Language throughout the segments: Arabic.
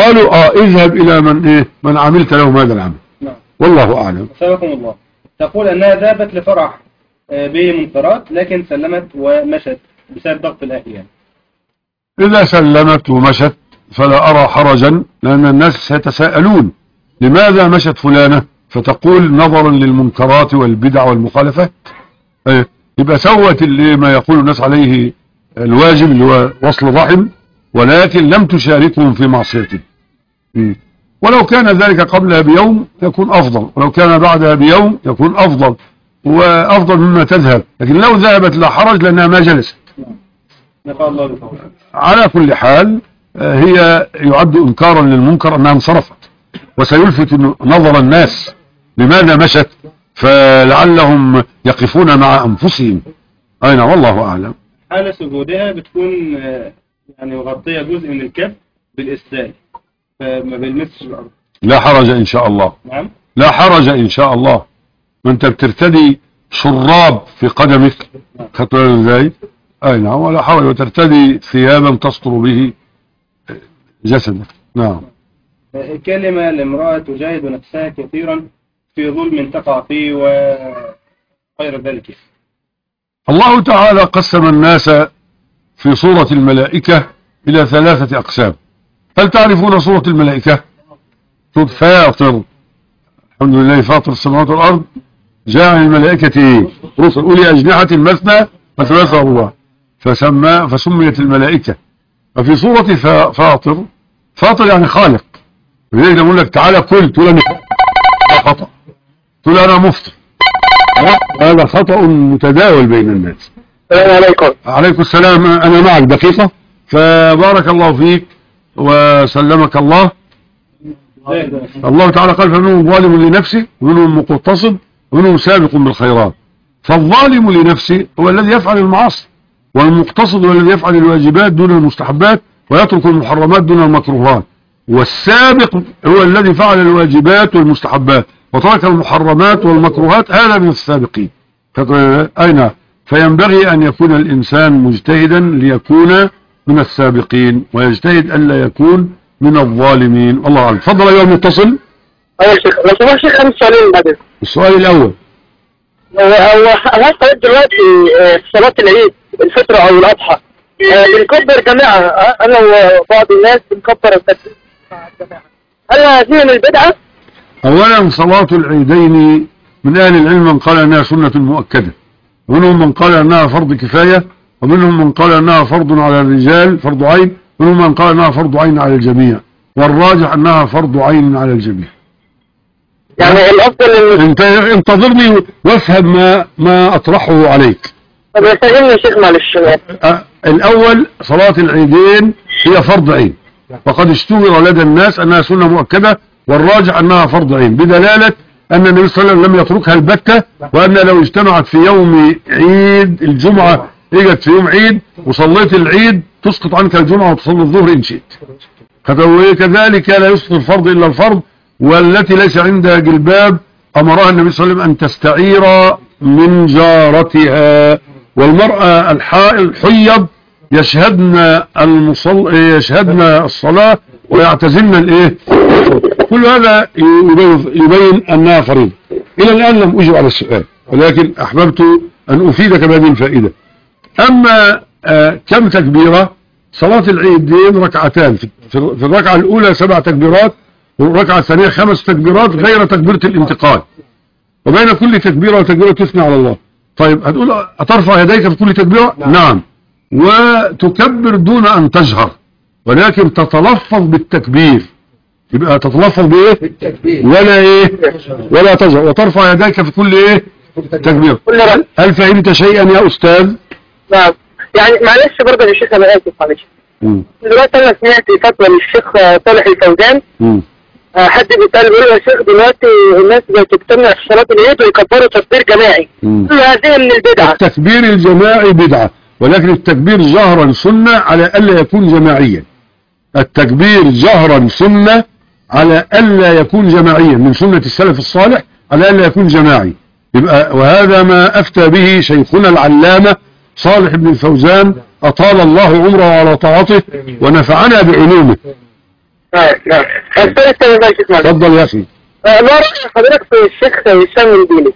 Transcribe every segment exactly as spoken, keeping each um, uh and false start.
قالوا اه اذهب الى من ايه من عملت لهم هذا العمل. نعم. والله اعلم. سبحانكم الله. تقول انها ذهبت لفرح بمنكرات لكن سلمت ومشت بسبب ضغط الاهل. اذا سلمت ومشت فلا ارى حرجا، لان الناس سيتساءلون لماذا مشت فلانة، فتقول نظرا للمنكرات والبدع والمخالفات. ايه يبقى سوت اللي ما يقول الناس عليه الواجب اللي هو وصل الرحم، ولكن لم تشاركهم في معصيته. ولو كان ذلك قبلها بيوم يكون افضل، ولو كان بعدها بيوم يكون افضل وافضل مما تذهب، لكن لو ذهبت لا حرج لانها ما جلست. على كل حال هي يعد انكارا للمنكر انها انصرفت، وسيلفت نظر الناس لماذا مشت، فلعلهم يقفون مع انفسهم. اين والله اعلم. حالة سجودها بتكون يعني مغطية جزء من الكف بالإسدال فما بيلمسش الأرض. لا حرج إن شاء الله. نعم. لا حرج إن شاء الله. وأنت بترتدي شراب في قدمك، خدت بالك ازاي؟ أي نعم، ولا حرج، وترتدي ثيابا تستر به جسدك. نعم. كلمة لامرأة تجاهد نفسها كثيرا في ظلم تقع فيه وغير ذلك. الله تعالى قسم الناس في صورة الملائكة إلى ثلاثة أقسام. هل تعرفون صورة الملائكة؟ صورة فاطر، الحمد لله فاطر السماوات والأرض، جاء الملائكة رسل أولي أجنحة مثنى وثلاث ورباع، فسمى فسميت الملائكة. ففي صورة فاطر، فاطر يعني خالق، لذلك نقول لك تعالى كل، تقول أنا خطأ، تقول أنا مفطر، هذا خطأ متداول بين الناس. السلام عليكم. عليكم السلام. أنا معك دقيقة. فبارك الله فيك وسلمك الله. الله تعالى قال فمنهم ظالم لنفسه ومنهم مقتصد ومنهم سابق بالخيرات. فالظالم لنفسه هو الذي يفعل المعاصي، والمقتصد هو الذي يفعل الواجبات دون المستحبات ويترك المحرمات دون المكروهات، والسابق هو الذي فعل الواجبات والمستحبات وترك المحرمات والمكروهات، هذا من السابقين. أين فينبغي أن يكون الإنسان مجتهدا ليكون من السابقين، ويجتهد ألا يكون من الظالمين. الله أعلم. تفضل أيها المتصل. أيها الشيخ، لو سمحت شيخ خمس سؤالين بعدين. السؤال الأول، هو هل قرأت دلوقتي في صلاة العيد الفطر أو الأضحى بنكبر جماعة، أنا وبعض الناس بنكبر التكبير مع الجماعة، هل هذه من البدعة؟ أولا صلاة العيدين من أهل العلم من قال أنها سنة مؤكدة، ومنهم من قال أنها فرض كفاية، ومنهم من قال أنها فرض على الرجال فرض عين، ومنهم من قال أنها فرض عين على الجميع، والراجح أنها فرض عين على الجميع. يعني الأفضل إن انت انتظرني وافهم ما ما أطرحه عليك. طب استجمنا يا شيخ معلش. أه الأول صلاة العيدين هي فرض عين، وقد اشتهر لدى الناس أنها سنة مؤكدة، والراجح أنها فرض عين، بدلالة أن النبي صلى الله عليه وسلم لم يتركها البتة، وأن لو اجتمعت في يوم عيد الجمعة، اجت في يوم عيد وصليت العيد تسقط عنك الجمعة وتصلي الظهر إن شئت. كذلك لا يسقط الفرض إلا الفرض، والتي ليس عندها جلباب أمرها النبي صلى الله عليه وسلم أن تستعير من جارتها. والمرأة الحائض حيض يشهدن المصل يشهدن الصلاة ويعتزلن الايه، كل هذا يبين أنها فريضة. إلى الآن لم أجب على السؤال، ولكن أحببت أن أفيدك بهذه الفائدة. أما آه كم تكبيرة؟ صلاة العيدين ركعتان، في الركعة الأولى سبع تكبيرات، والركعة الثانية خمس تكبيرات غير تكبيرة الانتقال، وبين كل تكبيرة وتكبيرة تثني على الله. طيب هتقول أترفع يديك في كل تكبيرة؟ نعم, نعم. وتكبر دون أن تجهر، ولكن تتلفظ بالتكبير، يبقى تتلفظ بإيه؟ ولا إيه؟ ولا تجهر، وترفع يديك في كل إيه؟ تكبير. هل فهمت شيئا يا أستاذ؟ نعم. يعني معلش برضه يا شيخ أنا آسف معلش. دلوقتي أنا سمعت فتوى للشيخ صالح الفوزان، حد بيسأل بيقول يا شيخ دلوقتي الناس بتجتمع في صلاة العيد ويكبروا تكبير جماعي، هذه من البدعة. التكبير الجماعي بدعة، ولكن التكبير جهرا سنة على ألا يكون جماعيا. التكبير جهرا سنة على ألا يكون جماعيا، من سنة السلف الصالح على ألا يكون جماعي. يبقى وهذا ما أفتى به شيخنا العلامة صالح بن الفوزان، أطال الله عمره على طاعته ونفعنا بعلومه. نعم نعم. السؤال الثاني بقى يا شيخ معلش. اتفضل يا اخي. ما رأي حضرتك في الشيخ هشام الديني؟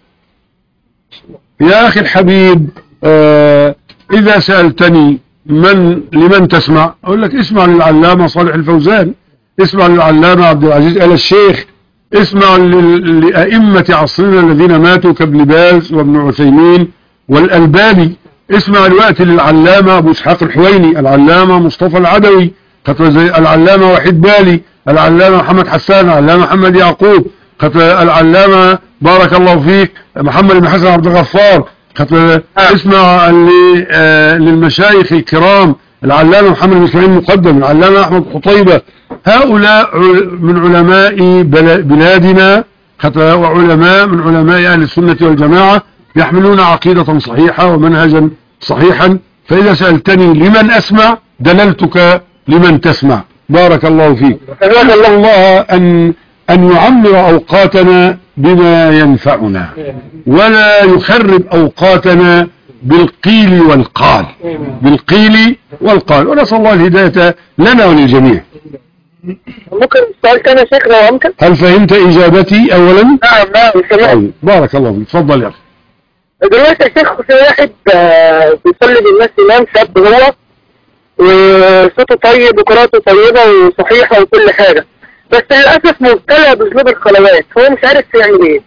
يا اخي الحبيب، آه اذا سألتني من لمن تسمع اقول لك اسمع للعلامة صالح الفوزان، اسمع للعلامة عبد العزيز آل الشيخ، اسمع لأئمة عصرنا الذين ماتوا كابن باز وابن عثيمين والألباني، اسمع الوقت للعلامة أبو إسحاق الحويني، العلامة مصطفى العدوي، العلامة وحيد بالي، العلامة محمد حسان، العلامة محمد يعقوب، العلامة بارك الله فيك محمد بن حسن عبد الغفار، اسمع للمشايخ الكرام العلامة محمد بن اسماعيل مقدم، العلامة أحمد قطيبة، هؤلاء من علماء بلادنا وعلماء من علماء أهل السنة والجماعة يحملون عقيدة صحيحة ومنهجا صحيحا. فإذا سألتني لمن أسمع دللتك لمن تسمع. بارك الله فيك. نسأل الله أن أن يعمر أوقاتنا بما ينفعنا ولا يخرب أوقاتنا بالقيل والقال، بالقيل والقال، ونسأل الله الهداية لنا وللجميع. ممكن سؤال تاني يا شيخ لو ممكن؟ هل فهمت إجابتي أولا؟ نعم نعم سمعت. بارك الله فيك. تفضل يا أخي. دلوقتي يا شيخ في واحد بيصلي بالناس إمام شاب هو وصوته طيب وقراءته طيبة وصحيحة وكل حاجة، بس للأسف مبتلى بذنوب الخلوات، هو مش عارف يعمل إيه.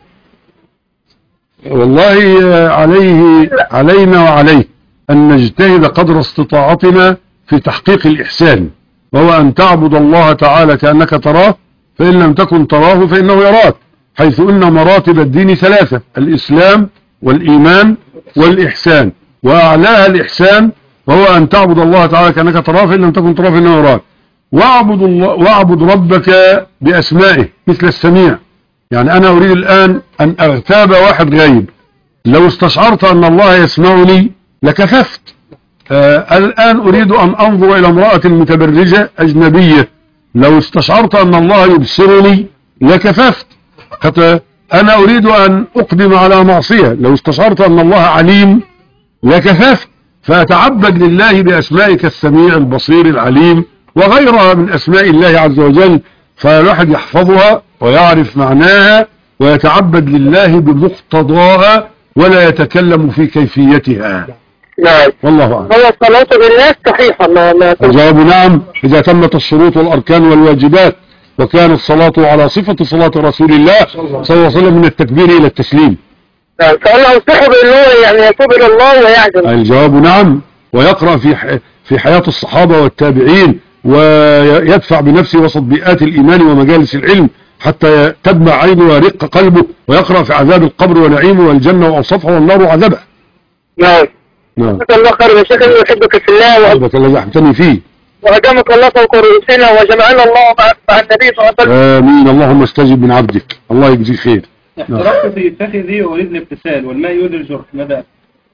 والله عليه علينا وعليه أن نجتهد قدر استطاعتنا في تحقيق الإحسان، وهو أن تعبد الله تعالى كأنك تراه، فإن لم تكن تراه فإنه يراك، حيث أن مراتب الدين ثلاثة: الإسلام والإيمان والإحسان، وأعلاها الإحسان، وهو أن تعبد الله تعالى كأنك تراه فإن لم تكن تراه فإنه يراك. واعبد الله واعبد ربك بأسمائه مثل السميع. يعني أنا أريد الآن أن أغتاب واحد غايب، لو استشعرت أن الله يسمعني لكففت. آه الآن أريد أن أنظر إلى امرأة متبرجة أجنبية، لو استشعرت أن الله يبصرني لكففت. أنا أريد أن أقدم على معصية، لو استشعرت أن الله عليم لكففت. فأتعبد لله بأسمائك السميع البصير العليم وغيرها من أسماء الله عز وجل، فالواحد يحفظها ويعرف معناها ويتعبد لله بمقتضاها ولا يتكلم في كيفيتها. نعم. والله أعلم. هو الصلاة بالناس صحيحة. ما ما الجواب نعم، إذا تمت الشروط والأركان والواجبات، وكان الصلاة على صفة صلاة رسول الله صلى الله عليه وسلم من التكبير إلى التسليم. نعم. فأنا أنصحه بأنه يعني يتوب إلى الله ويعزم. الجواب نعم، ويقرأ في في حياة الصحابة والتابعين، ويدفع بنفسه وسط بيئات الإيمان ومجالس العلم حتى تدمع عينه ويرق قلبه، ويقرأ في عذاب القبر ونعيمه والجنة وأوصافها والنار وعذابها. نعم. نعم. جزاك الله خير يا شيخ، أنا أحبك في الله وأحبك الله زحمتني فيه، وأدامك الله فوق رؤوسنا وجمعنا الله مع النبي صلى الله عليه وسلم. آمين. اللهم استجب من عبدك، الله يجزيك خير. احترقت في فخذي وأريد الابتسال والماء يؤذي الجرح، ماذا؟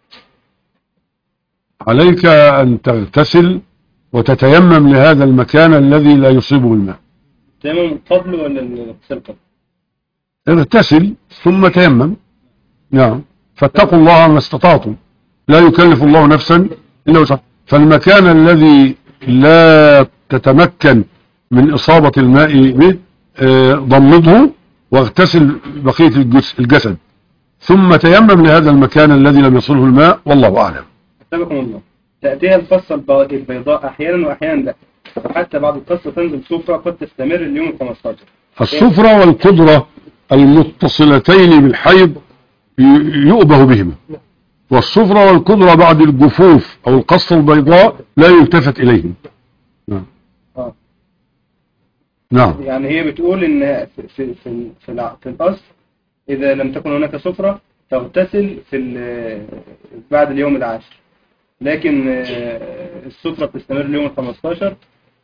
عليك أن تغتسل وتتيمم لهذا المكان الذي لا يصيبه الماء. تيمم قبل ولا الاغتسال قبل؟ اغتسل ثم تيمم. نعم. فاتقوا الله ما استطعتم، لا يكلف الله نفسا إلا وسعها. فالمكان الذي لا تتمكن من إصابة الماء به ضمده واغتسل بقية الجسد، ثم تيمم لهذا المكان الذي لم يصله الماء، والله أعلم. أتبكم الله. تأتيها القصة البيضاء أحيانا وأحيانا لا، حتى بعض القصة تنزل صفرة قد تستمر اليوم الخمستاشر. الصفرة والقدرة المتصلتين بالحيض يؤبه بهما، والصفرة والقدرة بعد الجفوف أو القصة البيضاء لا يلتفت إليهم. نعم. آه. نعم. يعني هي بتقول إن في في في, في, في الأصل إذا لم تكن هناك صفرة تغتسل في بعد اليوم العاشر، لكن الصفرة بتستمر اليوم الخمستاشر.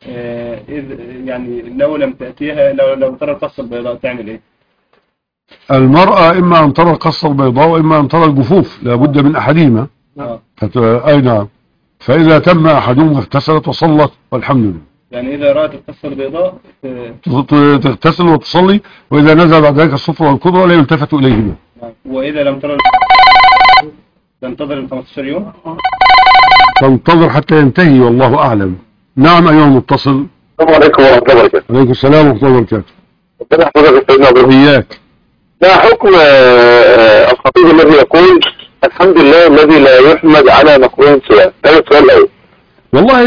يعني لو لم تأتيها، لو لو ترى القصة البيضاء تعمل إيه؟ المرأة إما أن ترى القصة البيضاء وإما أن ترى الجفوف، لابد من أحدهما. آه. أي نعم. فإذا تم أحدهما اغتسلت وصلت والحمد لله. يعني إذا رأت القصة البيضاء تغتسل وتصلي، وإذا نزل بعد ذلك الصفرة والقدرة لا يلتفت إليهما. وإذا لم ترى تنتظر ال خمستاشر يوم؟ تنتظر حتى ينتهي، والله أعلم. نعم أيها المتصل. السلام عليكم ورحمة الله وبركاته. عليكم السلام ورحمة الله وبركاته. ربنا يحفظك يا سيدنا ابراهيم. إياك. ما حكم الخطيب الذي يقول الحمد لله الذي لا يحمد على مكروه سواء؟ هذا السؤال الأول. والله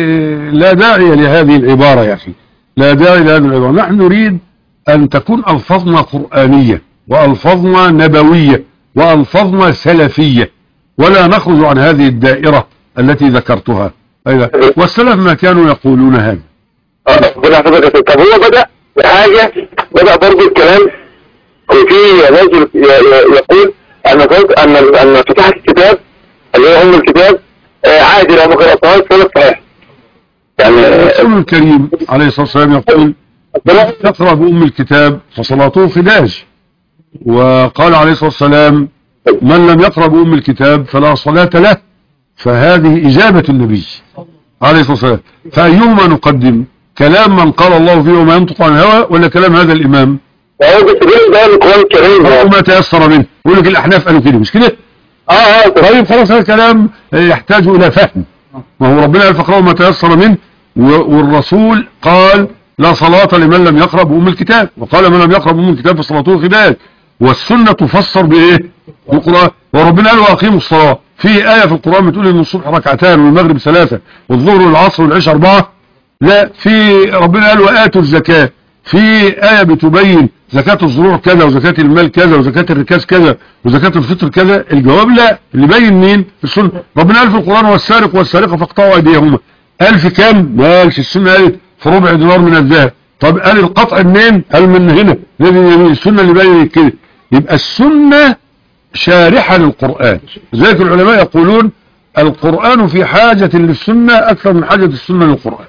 لا داعي لهذه العبارة يا أخي، لا داعي لهذه العبارة. نحن نريد أن تكون ألفاظنا قرآنية وألفاظنا نبوية وألفاظنا سلفية، ولا نخرج عن هذه الدائرة التي ذكرتها. والسلف ما كانوا يقولون هذا. ربنا يحفظك يا سيدنا. طب هو بدأ بحاجة، بدأ برضه الكلام وفي رجل يقول أن أن أن فتح الكتاب اللي هو أم الكتاب عادي لو ما قرأتهاش فلا صحيح. يعني الرسول الكريم عليه الصلاة والسلام يقول تقرأ بأم الكتاب فصلاته خداج، وقال عليه الصلاة والسلام من لم يقرأ بأم الكتاب فلا صلاة له. فهذه إجابة النبي عليه الصلاة والسلام. فأيهما نقدم؟ كلام من قال الله فيه وما ينطق عن الهوى، ولا كلام هذا الإمام؟ هو بس ده القرآن الكريم وما تيسر منه. يقول لك الأحناف قالوا كده، مش كده؟ اه اه طيب خلاص، هذا الكلام يحتاج إلى فهم. ما هو ربنا قال فاقرأوا ما تيسر منه، والرسول قال لا صلاة لمن لم يقرأ بأم الكتاب، وقال من لم يقرأ بأم الكتاب فصلاته خداج. والسنة تفسر بإيه؟ بالقرآن. وربنا قال وأقيموا الصلاة. في آية في القرآن بتقول إن الصبح ركعتان والمغرب ثلاثة والظهر والعصر والعشاء أربعة؟ لا. في ربنا قال وآتوا الزكاة. في آية بتبين زكاة الزروع كذا وزكاة المال كذا وزكاة الركاز كذا وزكاة الفطر كذا. الجواب لا. اللي بين مين؟ في السنة. ربنا قال في القرآن والسارق والسارقة فاقطعوا أيديهما. قال في كام؟ ما قالش. السنة قالت في ربع دينار من الذهب. طب قال القطع منين؟ قال من هنا. السنة اللي بين كده. يبقى السنة شارحة للقرآن. لذلك العلماء يقولون القرآن في حاجة للسنة أكثر من حاجة السنة للقرآن.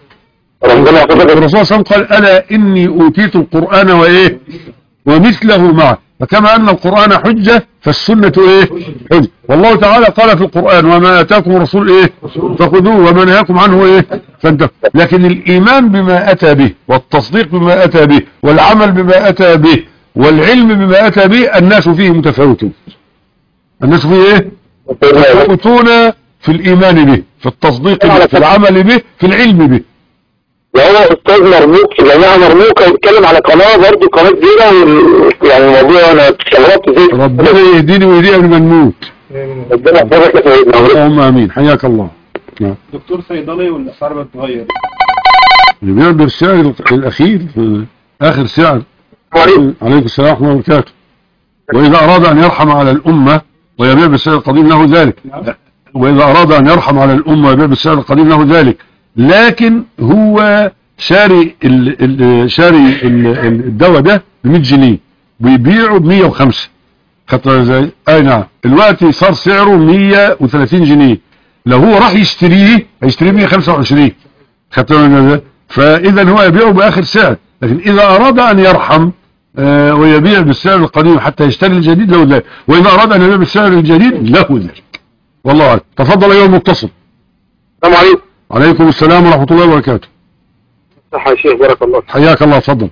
الرسول صلى الله عليه وسلم قال ألا إني أوتيت القرآن وإيه ومثله معه. فكما أن القرآن حجة فالسنة إيه حجة. والله تعالى قال في القرآن وما آتاكم الرسول إيه فخذوه وما نهاكم عنه إيه فانتهوا. لكن الإيمان بما أتى به والتصديق بما أتى به والعمل بما أتى به والعلم بما أتى به الناس فيه متفاوتون. الناس فيه إيه متفاوتون في الإيمان به، في التصديق به، في العمل به، في العلم به. وهو أستاذ مرموق في جامعة مرموقة ويتكلم على قناة برضه قناة كبيرة، يعني الموضوع أنا استغربت زي ربنا يهديني ويهدينا قبل ما نموت. ربنا يحفظك يا سيدنا. اللهم آمين. حياك الله. دكتور صيدلي ولا أسعار بتتغير؟ اللي بيعمل بالسعر الأخير في آخر سعر. عليكم السلام ورحمة الله وبركاته. وإذا أراد أن يرحم على الأمة ويبيع بالسعر القديم له ذلك. وإذا أراد أن يرحم على الأمة ويبيع بالسعر القديم له ذلك. لكن هو شاري ال ال شاري الدواء ده ب مية جنيه بيبيعه ب مية وخمسة. خطر ازاي؟ اي نعم. دلوقتي صار سعره مية وثلاثين جنيه. لو هو راح يشتريه هيشتريه مية وخمسة وعشرين. خطر. فاذا هو يبيعه باخر سعر. لكن اذا اراد ان يرحم آه ويبيع بالسعر القديم حتى يشتري الجديد له ذلك، واذا اراد ان يبيع بالسعر الجديد له ذلك. والله اعلم. تفضل ايها المتصل. السلام عليكم. عليكم السلام ورحمة الله وبركاته. صحة يا شيخ بارك الله. حياك الله. تفضل.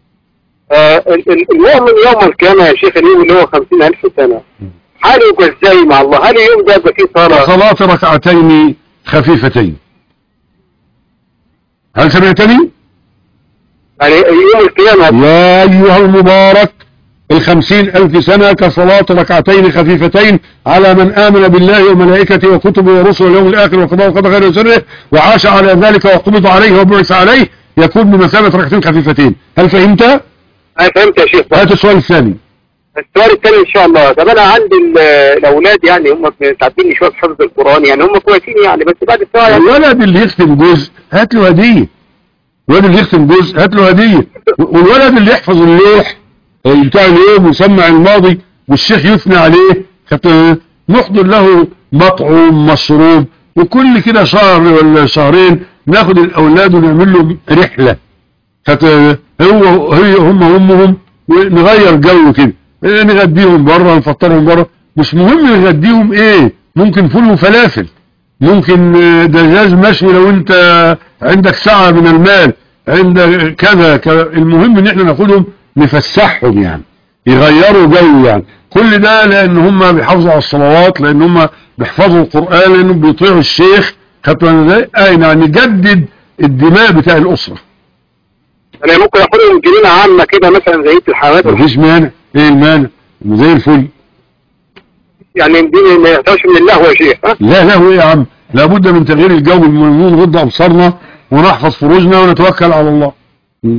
آه المؤمن يوم القيامة يا شيخ اليوم اللي هو خمسين ألف سنة حاله ازاي مع الله؟ هل اليوم ده يبقى فيه صلاة؟ صلاة ركعتين خفيفتين. هل سمعتني؟ يعني يوم القيامة يا أيها المبارك الخمسين ألف سنة كصلاة ركعتين خفيفتين على من آمن بالله وملائكته وكتبه ورسله واليوم الآخر وقضاء وقضى خير وسره وعاش على ذلك وقبض عليه وبعث عليه يكون بمثابة ركعتين خفيفتين. هل فهمت؟ أنا فهمت يا شيخ. هات السؤال الثاني. السؤال الثاني إن شاء الله. طب أنا عندي الأولاد يعني هم تعبيني شوية في حفظ القرآن، يعني هم كويسين يعني، بس بعد السؤال يعني الولد اللي يختم جزء هات له هدية. الولد اللي يختم جزء هات له هدية. والولد اللي يحفظ اللوح بتاع اليوم وسمع الماضي والشيخ يثنى عليه نحضر له مطعم مشروب، وكل كده شهر ولا شهرين ناخد الاولاد ونعمل لهم رحله هو هي هم همهم ونغير جو كده، نغديهم بره نفطرهم بره. مش مهم نغديهم ايه، ممكن فول وفلافل، ممكن دجاج مشوي لو انت عندك سعة من المال، عندك كذا كذا. المهم ان احنا ناخدهم نفسحهم يعني يغيروا جو يعني. كل ده لان هم بيحافظوا على الصلوات، لان هم بيحفظوا القرآن، لانهم بيطيعوا الشيخ. خدتوا ازاي؟ اي يعني نجدد الدماء بتاع الاسرة. انا ممكن اخدهم جنينه عامه كده مثلا زي الحمامات. مفيش مانع. ايه المانع؟ زي الفل. يعني دي ما يحتاجش من اللهو يا شيخ. ها؟ لا لهو ايه يا عم، لابد من تغيير الجو، نغض ابصارنا ونحفظ فروجنا ونتوكل على الله. م.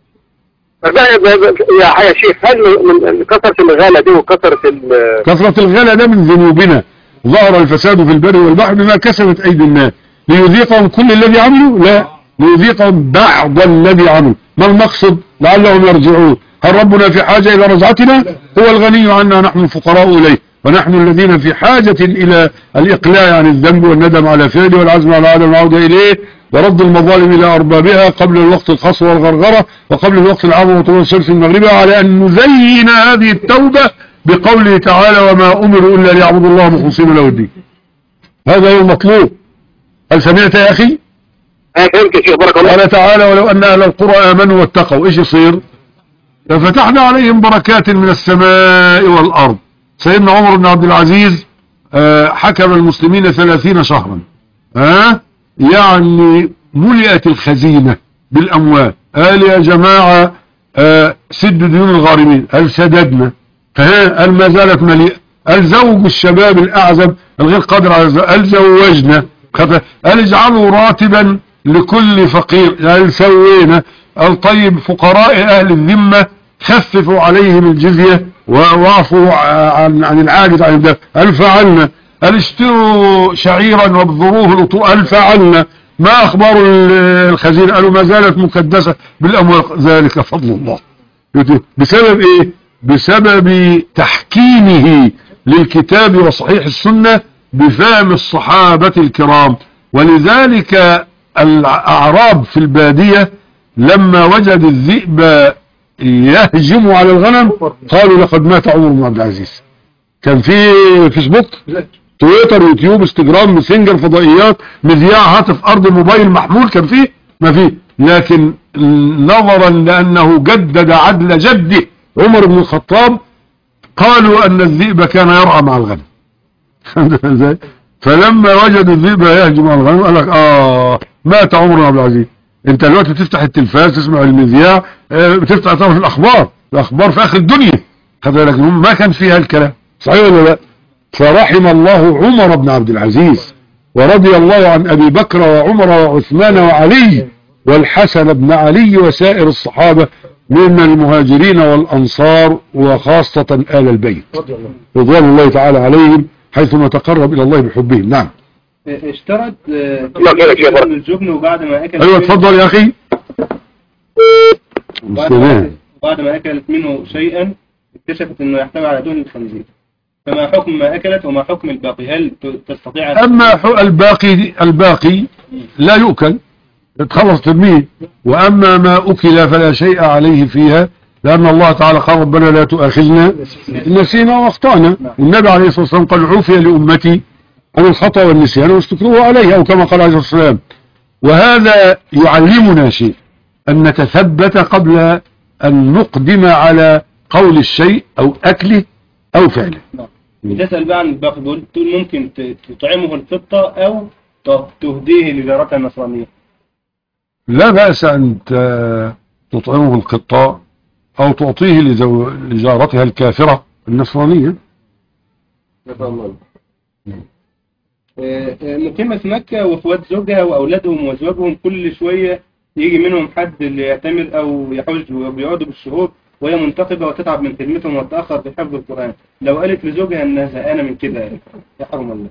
يا شيخ هل من كثرة الغلا دي وكثرة كثرة الغلا ده من ذنوبنا، ظهر الفساد في البر والبحر بما كسبت ايدي الناس ليذيقهم كل الذي عملوا؟ لا، ليذيقهم بعض الذي عملوا. ما المقصد؟ لعلهم يرجعون. هل ربنا في حاجة الى رجعتنا؟ هو الغني عنا، نحن الفقراء اليه، ونحن الذين في حاجة الى الاقلاع عن الذنب والندم على فعله والعزم على عدم العودة اليه ورد المظالم إلى أربابها قبل الوقت الخاص والغرغرة وقبل الوقت العام وطلوع الشمس المغربة، على أن نزين هذه التوبة بقوله تعالى وما أمروا إلا ليعبدوا الله مخلصين له الدين. هذا هو المطلوب. هل سمعت يا أخي؟ أنا فهمت يا شيخ بارك الله. قال تعالى ولو أن أهل القرى آمنوا واتقوا إيش يصير؟ ففتحنا عليهم بركات من السماء والأرض. سيدنا عمر بن عبد العزيز حكم المسلمين ثلاثين شهرا، ها يعني ملئت الخزينة بالأموال. قال يا جماعة آه سدوا ديون الغارمين، قال سددنا. قال ما زالت مليئة. قال زوج الشباب الأعزب الغير قادر على، قال زوجنا. قال اجعلوا راتبا لكل فقير، قال سوينا. قال طيب فقراء أهل الذمة خففوا عليهم الجزية ووعفوا عن, عن العاجز عن الدفع، قال فعلنا. قال اشتروا شعيرا وابذروه الأطوء، قال فعلنا. ما أخبار الخزينة؟ قالوا ما زالت مكدسة بالأموال. ذلك فضل الله. بسبب إيه؟ بسبب تحكيمه للكتاب وصحيح السنة بفهم الصحابة الكرام. ولذلك الأعراب في البادية لما وجد الذئب يهجم على الغنم قالوا لقد مات عمر بن عبد العزيز. كان في فيسبوك، تويتر، يوتيوب، انستجرام، ماسنجر، فضائيات، مذياع، هاتف ارض، موبايل محمول، كان فيه؟ ما فيه. لكن نظرا لانه جدد عدل جده عمر بن الخطاب قالوا ان الذئب كان يرعى مع الغنم. فلما وجدوا الذئب يهجم على الغنم قال لك اه مات عمر بن عبد العزيز. انت دلوقتي بتفتح التلفاز تسمع المذياع، بتفتح تعرف الاخبار، الاخبار في اخر الدنيا. لكن ما كان فيها الكلام، صحيح ولا لا؟ فرحم الله عمر بن عبد العزيز، ورضي الله عن أبي بكر وعمر وعثمان وعلي والحسن بن علي وسائر الصحابة من المهاجرين والأنصار وخاصة آل البيت رضوان الله تعالى عليهم حيث نتقرب إلى الله بحبهم. نعم. اشترط الجبن وبعد ما أكل. أيوة اتفضل يا أخي. بعد ما أكلت منه شيئا اكتشفت أنه يحتوي على دهن الخنزير، فما حكم ما أكلت وما حكم الباقي؟ هل تستطيع؟ أما الباقي الباقي لا يؤكل، تخلص ترميه. وأما ما أكل فلا شيء عليه فيها، لأن الله تعالى قال ربنا لا تؤاخذنا إن نسينا وأخطأنا. والنبي عليه الصلاة والسلام قال عفي لأمتي عن الخطأ والنسيان واستكروه عليه، أو كما قال عليه الصلاة والسلام. وهذا يعلمنا شيء، أن نتثبت قبل أن نقدم على قول الشيء أو أكله أو فعله. تسأل بقى عن الباقي، تقول ممكن تطعمه الفطة أو تهديه لجارتها النصرانية. لا بأس أن تطعمه القطاع أو تعطيه لجارتها الكافرة النصرانية. مقيمة في مكة وإخوات زوجها وأولادهم وأزواجهم كل شوية يجي منهم حد اللي يعتمر أو يحج وبيقعدوا بالشهور، وهي منتقبة وتتعب من خدمتهم وتتأخر في حفظ القرآن. لو قالت لزوجها أنها زهقانة من كده يحرم الله.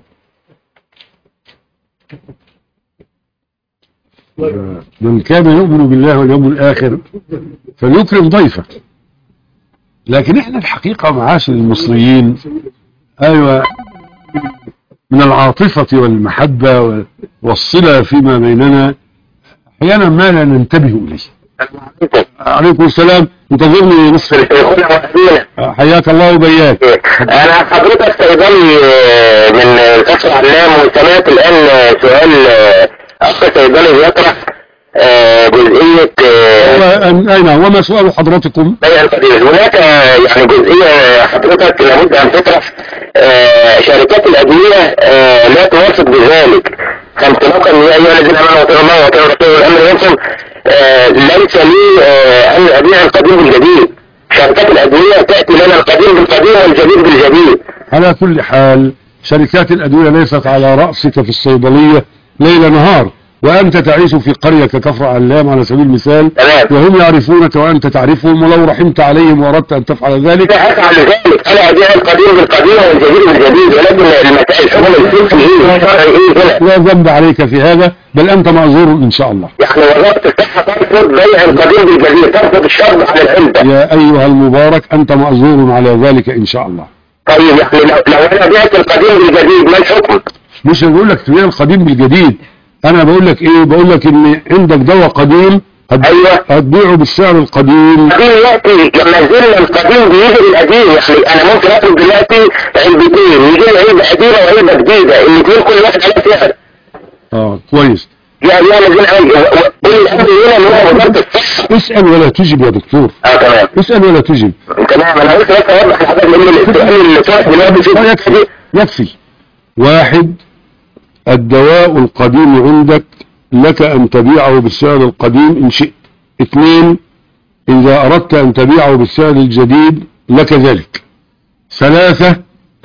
من كان يؤمن بالله واليوم الآخر فليكرم ضيفه. لكن احنا الحقيقة معاشر المصريين أيوة من العاطفة والمحبة والصلة فيما بيننا أحيانا ما لا ننتبه إليه. عليكم السلام. انتظرني نصف. حياك الله وبياك. انا حضرتك صيدلي من القصر علام، وسمعت الان سؤال اخ صيدلي بيطرح جزئية اين وما سؤال حضرتكم؟ هناك يعني جزئية حضرتك لابد ان تطرح شركات الادوية لا توافق بذلك، فانطلاقا يا ايها الذين امنوا اطيعوا الله واطيعوا الرسول والامر منكم آه ليس لي آه ان ابيع القديم بالجديد. شركات الادويه تاتي لنا القديم بالقديم والجديد بالجديد. على كل حال شركات الادويه ليست على راسك في الصيدليه ليل نهار، وأنت تعيش في قرية ككفر علام على سبيل المثال، وهم يعرفونك وأنت تعرفهم، ولو رحمت عليهم وأردت أن تفعل ذلك. لا أفعل ذلك، أنا أبيع القديم بالقديم والجديد بالجديد، ولكن المسائل شغل الفقه إيه؟ لا ذنب عليك في هذا، بل أنت معذور إن شاء الله. يعني وزارة الصحة ترفض بيع القديم بالجديد، ترفض الشرط على العلبة. يا أيها المبارك أنت معذور على ذلك إن شاء الله. طيب يعني لو, لو أنا بعت القديم بالجديد ما الحكم؟ مش بقول لك تبيع القديم بالجديد، انا بقول لك ايه، بقول لك ان عندك دواء قديم ايوه هتبيعه بالسعر القديم. القديم ياتي لما زلنا القديم بيجي بالقديم، يعني انا ممكن اخد دلوقتي علبتين يجي لي علبه قديمه وعلبه جديده، الاثنين كل واحد على سعر. اه كويس. يعني انا زين قول الامر هنا ان هو وزاره الصحه. اسال ولا تجب يا دكتور. اه تمام. اسال ولا تجب. تمام انا قلت بس اوضح لحضرتك ان الاستئذان اللي صار دلوقتي يكفي يكفي. واحد، الدواء القديم عندك لك أن تبيعه بالسعر القديم إن شئت. اثنين، إذا أردت أن تبيعه بالسعر الجديد لك ذلك. ثلاثة،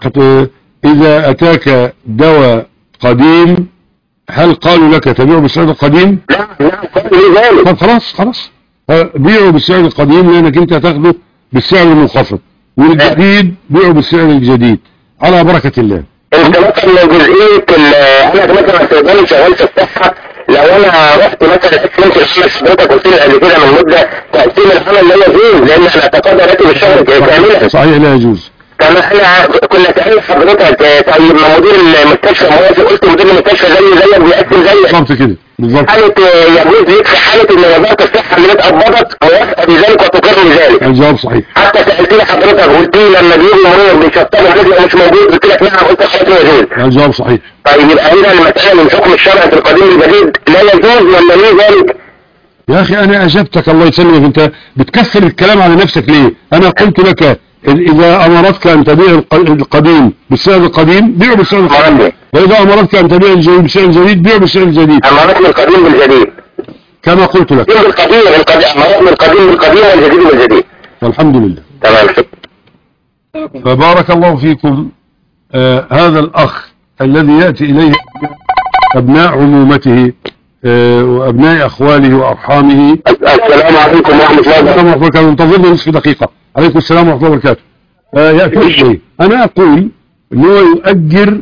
إذا أتاك دواء قديم هل قالوا لك تبيعه بالسعر القديم؟ لا لا قالوا ذلك. طب خلاص خلاص بيعه بالسعر القديم لأنك أنت تاخده بالسعر المنخفض، والجديد بيعه بالسعر الجديد على بركة الله. انطلاقا من جزئيه انا مثلا صيدلي شغال في الصحه، لو انا رحت مثلا قسمت العمل حضرتك قلت لي قبل كده من مده تقسيم العمل لا يجوز لان انا اتقاضى راتب الشهر كاملا. صحيح لا يجوز. كما احنا كنا سألت حضرتك طيب ما مدير المستشفى موافق، قلت مدير المستشفى زي زيك بيقسم زيك. بالظبط كده بالظبط. حالة يجوز ليك في حالة ان وزارة الصحة اللي اتقبضت موافقة بذلك وتقر بذلك. الجواب صحيح. حتى سألتني حضرتك قلت لي لما بيجي مرور بيشطبوا عليك لو مش موجود قلت لك نعم، قلت حضرتك يجوز. الجواب صحيح. طيب يبقى هنا المسألة من حكم الشرع في القديم الجديد لا يجوز ولا ليه ذلك؟ يا اخي انا اجبتك الله يسلمك، انت بتكسر الكلام على نفسك ليه؟ انا قلت لك إذا أمرتك أن تبيع القديم بالسعر القديم بيعه بالسعر القديم، وإذا أمرتك أن تبيع الجديد بالسعر الجديد بيعه بالسعر الجديد. أمرتني القديم بالجديد كما قلت لك. بالقديم بالقديم أمرتني القديم بالقديم والجديد بالجديد. والحمد لله. تمام. فبارك الله فيكم. آه هذا الأخ الذي يأتي إليه أبناء عمومته آه وأبناء أخواله وأرحامه. السلام عليكم ورحمة الله وبركاته. انتظرنا نصف دقيقة. عليكم السلام ورحمة الله وبركاته. آه يأتي إليه. أنا أقول أنه يؤجر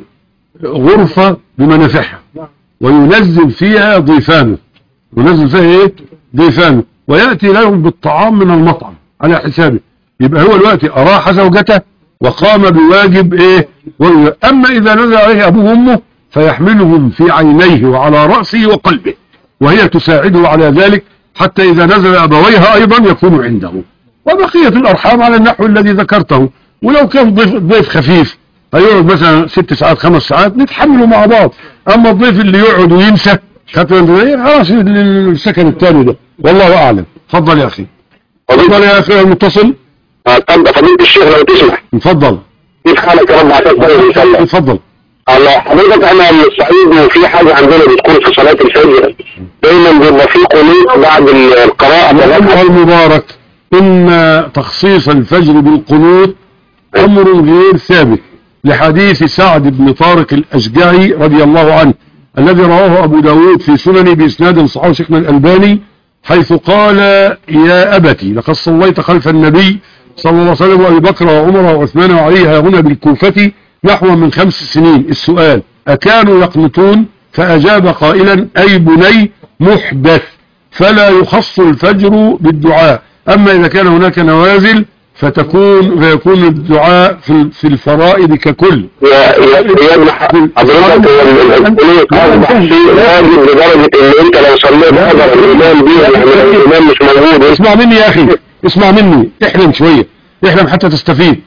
غرفة بمنافعها وينزل فيها ضيفانه، ينزل فيها إيه؟ ضيفانه، ويأتي لهم بالطعام من المطعم على حسابه. يبقى هو الوقت أراح زوجته وقام بواجب إيه؟ أما إذا نزل عليه أبوه وأمه فيحملهم في عينيه وعلى رأسه وقلبه، وهي تساعده على ذلك حتى إذا نزل أبويها أيضا يكون عنده. وبقية الأرحام على النحو الذي ذكرته. ولو كان ضيف, ضيف خفيف هيقعد مثلا ست ساعات خمس ساعات نتحمله مع بعض. أما الضيف اللي يقعد وينسى خلاص السكن الثاني ده. والله أعلم. تفضل يا أخي. تفضل يا أخي المتصل. اتفضل فضيلة الشيخ لو تسمح. تفضل. كيف حالك يا رب عساك طيب إن شاء الله. تفضل. الله حضرتك أنا من الصعيد وفي حاجة عندنا بتكون في صلاة الفجر دايما بيبقى في قنوت بعد القراءة. أيها المبارك إن تخصيص الفجر بالقنوت أمر غير ثابت لحديث سعد بن طارق الأشجعي رضي الله عنه الذي رواه أبو داود في سننه بإسناد صحيح شيخنا الألباني، حيث قال يا أبتي لقد صليت خلف النبي صلى الله عليه وسلم وأبي بكر وعمر وعثمان وعلي ها هنا بالكوفة نحو من خمس سنين. السؤال أكانوا يقنطون؟ فأجاب قائلا أي بني محدث فلا يخص الفجر بالدعاء، أما إذا كان هناك نوازل فتكون فيكون الدعاء في في الفرائض ككل. يا يا يا ابن حضرتك القنوت أصبح شيء واجب لدرجة إن أنت لو صليت هذا الإمام بيها يعني الإمام مش موجود. اسمع مني يا أخي اسمع مني، احلم شوية احلم حتى تستفيد.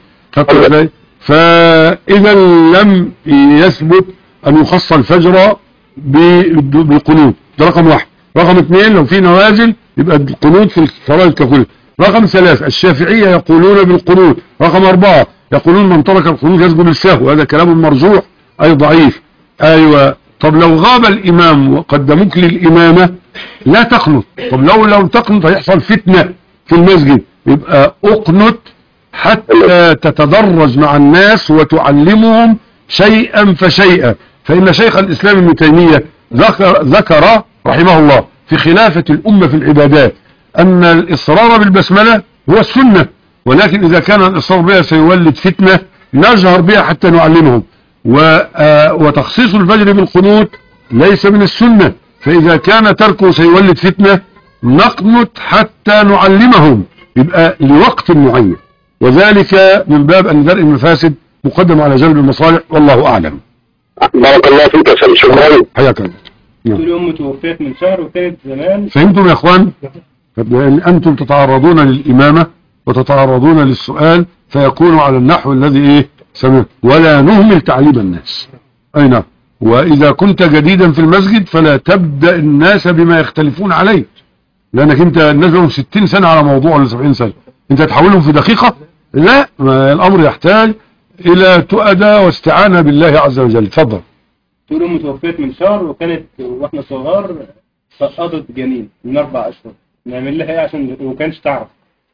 فإذا لم يثبت أن يخص الفجر بالقنوت، ده رقم واحد. رقم اثنين لو في نوازل يبقى القنوت في الفرائض ككل. رقم ثلاث الشافعية يقولون بالقنوت. رقم أربعة يقولون من ترك القنوت يسجد للسهو، هذا كلام مرجوح أي ضعيف. أيوة طب لو غاب الإمام وقدموك للإمامة لا تقنط. طب لو لو تقنط هيحصل فتنة في المسجد. يبقى اقنط حتى تتدرج مع الناس وتعلمهم شيئا فشيئا. فإن شيخ الإسلام ابن تيمية ذكر, ذكر رحمه الله في خلافة الأمة في العبادات أن الإصرار بالبسملة هو السنة، ولكن إذا كان الإصرار بها سيولد فتنة نجهر بها حتى نعلمهم. وتخصيص الفجر بالقنوت ليس من السنة، فإذا كان تركه سيولد فتنة نقنط حتى نعلمهم، يبقى لوقت معين، وذلك من باب أن درء المفاسد مقدم على جلب المصالح، والله أعلم. بارك الله فيك يا سيدي، شكرا. حياك الله. تقول أمي توفيت من شهر وكانت زمان. فهمتم يا إخوان؟ لأن أنتم تتعرضون للإمامة وتتعرضون للسؤال فيكون على النحو الذي إيه سمعت، ولا نهمل تعليم الناس. أي نعم. وإذا كنت جديدا في المسجد فلا تبدأ الناس بما يختلفون عليه، لأنك أنت الناس لهم ستين سنة على موضوع ولا سبعين سنة، أنت تحولهم في دقيقة؟ لا، الأمر يحتاج إلى تؤدى واستعانة بالله عز وجل. تفضل. تقول أمي توفيت من شهر وكانت وإحنا صغار سقطت جنين من أربع أشهر، نعمل لها إيه عشان ما كانش تعرف؟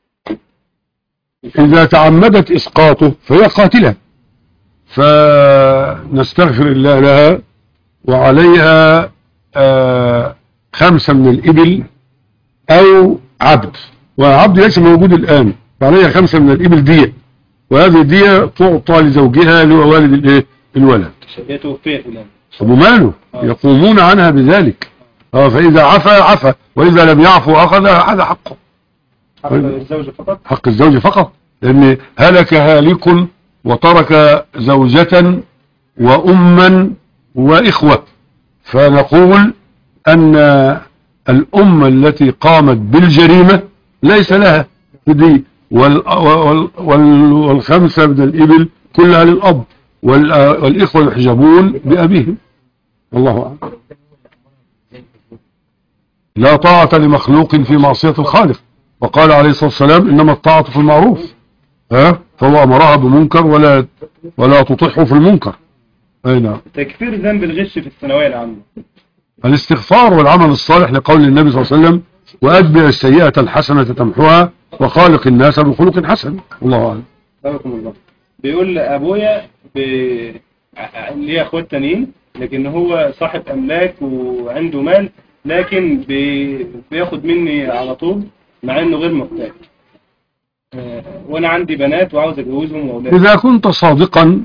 إذا تعمدت إسقاطه فهي قاتلة، فنستغفر الله لها، وعليها آه خمسة من الإبل أو عبد، وعبد ليس موجود الآن، فعليها خمسة من الإبل دية، وهذه الدية تعطى لزوجها اللي هو والد الإيه الولد. هي توفيت الآن. أبو ماله يقومون عنها بذلك. آه فإذا عفى عفى، وإذا لم يعفو أخذ هذا حقه. حق الزوج فقط. حق الزوج فقط، لأن هلك هالك وترك زوجة وأما وإخوة، فنقول أن الأمة التي قامت بالجريمة ليس لها دي، والخمسة من الإبل كلها للأب، والإخوة يحجبون بأبيهم. الله أعلم. لا طاعة لمخلوق في معصية الخالق، وقال عليه الصلاة والسلام إنما الطاعة في المعروف، ها فهو أمرها بمنكر ولا ولا تطيحه في المنكر. أي نعم. تكفير ذنب الغش في الثانوية العامة. الاستغفار والعمل الصالح لقول النبي صلى الله عليه وسلم وأتبع السيئة الحسنة تمحوها وخالق الناس بخلق حسن. الله أعلم. باركم الله. بيقول أبويا ب... ليه أخوات تانيين، لكن هو صاحب أملاك وعنده مال، لكن بي... بياخد مني على طول مع إنه غير محتاج، وانا عندي بنات وعاوز اجوزهم واولاد. اذا كنت صادقا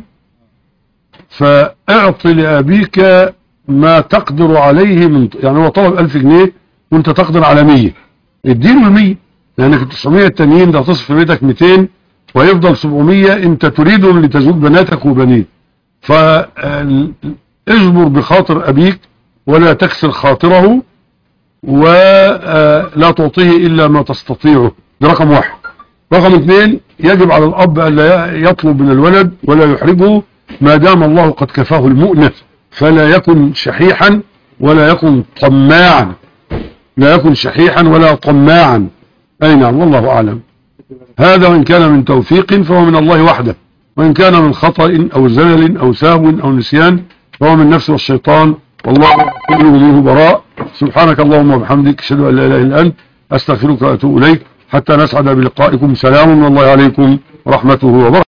فاعط لابيك ما تقدر عليه من، يعني هو طلب ألف جنيه وانت تقدر على مية، اديله المية، لانك التسعمية التانيين ده تصف في بيتك ميتين ويفضل سبعمية انت تريدهم لتزوج بناتك وبنيه. فاجبر بخاطر ابيك ولا تكسر خاطره، ولا تعطيه الا ما تستطيعه. ده رقم واحد. رقم اثنين، يجب على الأب أن لا يطلب من الولد ولا يحرجه ما دام الله قد كفاه المؤنة، فلا يكن شحيحا ولا يكن طماعا، لا يكن شحيحا ولا طماعا. أي نعم. والله أعلم. هذا وإن كان من توفيق فهو من الله وحده، وإن كان من خطأ أو زلل أو سهو أو نسيان فهو من نفسه والشيطان، والله كله منه براء. سبحانك اللهم وبحمدك، أشهد أن لا إله إلا أنت، أستغفرك وأتوب إليك، حتى نسعد بلقائكم. سلام والله عليكم ورحمته وبركاته.